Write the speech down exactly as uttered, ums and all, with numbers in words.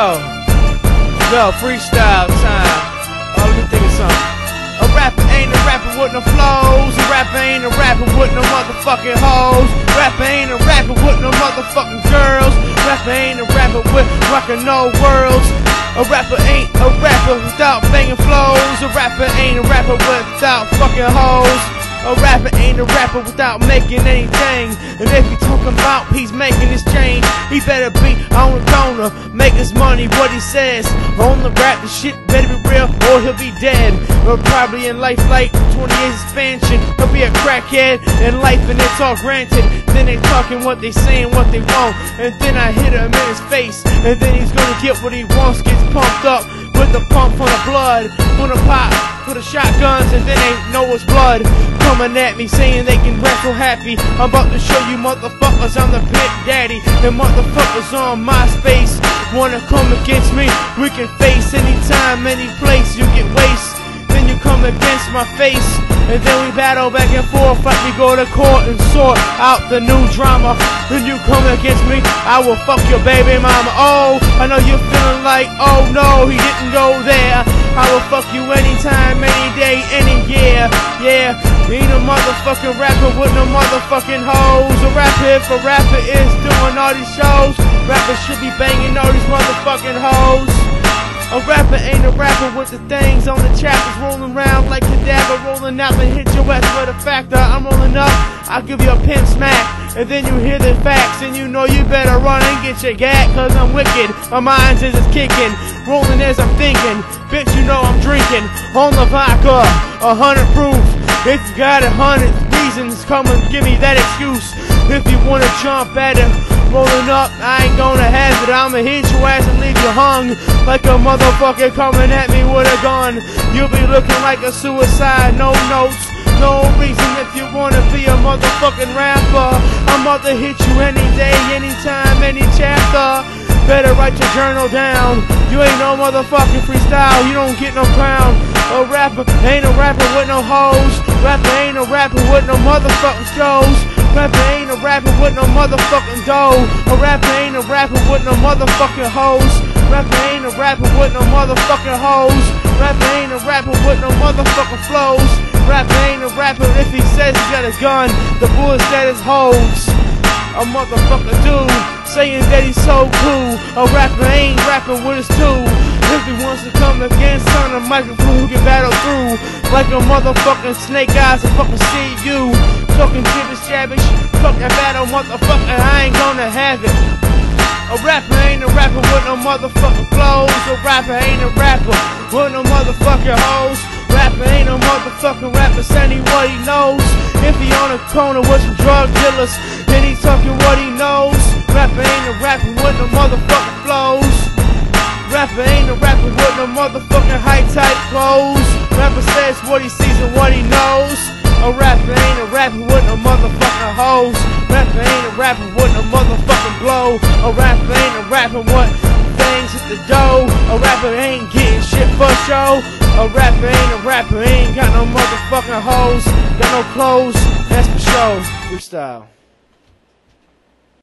Yo, yo, freestyle time. Oh, let me think of something. A rapper ain't a rapper with no flows. A rapper ain't a rapper with no motherfucking hoes. Rapper ain't a rapper with no motherfucking girls. Rapper ain't a rapper with rockin' no worlds. A rapper ain't a rapper without banging flows. A rapper ain't a rapper without fucking hoes. A rapper ain't a rapper without making anything. And if he talking about he's making his change, he better be on the corner, make his money what he says. On the rap, the shit better be real or he'll be dead. Or probably in life like twenty years expansion. He'll be a crackhead in life and it's all granted. Then they talking what they saying, what they want. And then I hit him in his face. And then he's gonna get what he wants, gets pumped up with the pump on the blood, on the pop, for the shotguns, and then they know it's blood. Coming at me saying they can rap so happy. I'm about to show you motherfuckers I'm the big daddy. And motherfuckers on MySpace wanna come against me. We can face anytime, any place. You get waste, then you come against my face. And then we battle back and forth like we go to court and sort out the new drama. Then you come against me, I will fuck your baby mama. Oh, I know you're feeling like, oh no, he didn't go there. I will fuck you anytime, any day, any year. Yeah, ain't a motherfucking rapper with no motherfucking hoes. A rapper if a rapper is doing all these shows. Rappers should be banging all these motherfucking hoes. A rapper ain't a rapper with the things on the chapters rolling around like cadaver rolling out and hit your ass with a factor. I'm rolling up, I'll give you a pin smack, and then you hear the facts and you know you better run and get your gat, cause I'm wicked, my mind is kicking, rolling as I'm thinking, bitch you know I'm drinking, on the vodka, a hundred proof, if you got a hundred reasons come and give me that excuse, if you wanna jump at it, rolling up, I ain't gonna have it. I'ma hit your ass and leave you hung like a motherfucker coming at me with a gun. You'll be looking like a suicide, no notes, no reason if you wanna be a motherfucking rapper. I'm about to hit you any day, anytime, any chapter. Better write your journal down. You ain't no motherfucking freestyle, you don't get no crown. A rapper ain't a rapper with no hoes. Rapper ain't a rapper with no motherfucking shows. Rapper ain't a rapper with no motherfucking dough. A rapper ain't a rapper with no motherfucking hoes. Rapper ain't a rapper with no motherfucking hoes. Rapper ain't a rapper with no motherfucking flows. Rapper ain't a rapper if he says he got a gun. The bullets that is hoes. A motherfucker dude saying that he's so cool. A rapper ain't rapping with his tool. If he wants to come against on a microphone who can battle through like a motherfucking snake eyes and fucking see you. Talking gibbish jabbish, fuck that battle motherfucker, I ain't gonna have it. A rapper ain't a rapper with no motherfucking flows. A rapper ain't a rapper with no motherfucking hoes. Rapper ain't no motherfucking rapper saying what he knows. If he on a corner with some drug dealers, then he talking what he knows. Rapper ain't a rapper with no motherfucking flows. Rapper ain't a rapper with no motherfucking high-type clothes. Rapper says what he sees and what he knows. A rapper ain't a rapper with no motherfucking hoes. Rapper ain't a rapper with no motherfucking blow. A rapper ain't a rapper with things at the dough. A rapper ain't getting shit for show. A rapper ain't a rapper, ain't got no motherfucking hoes. Got no clothes, that's for show. Freestyle.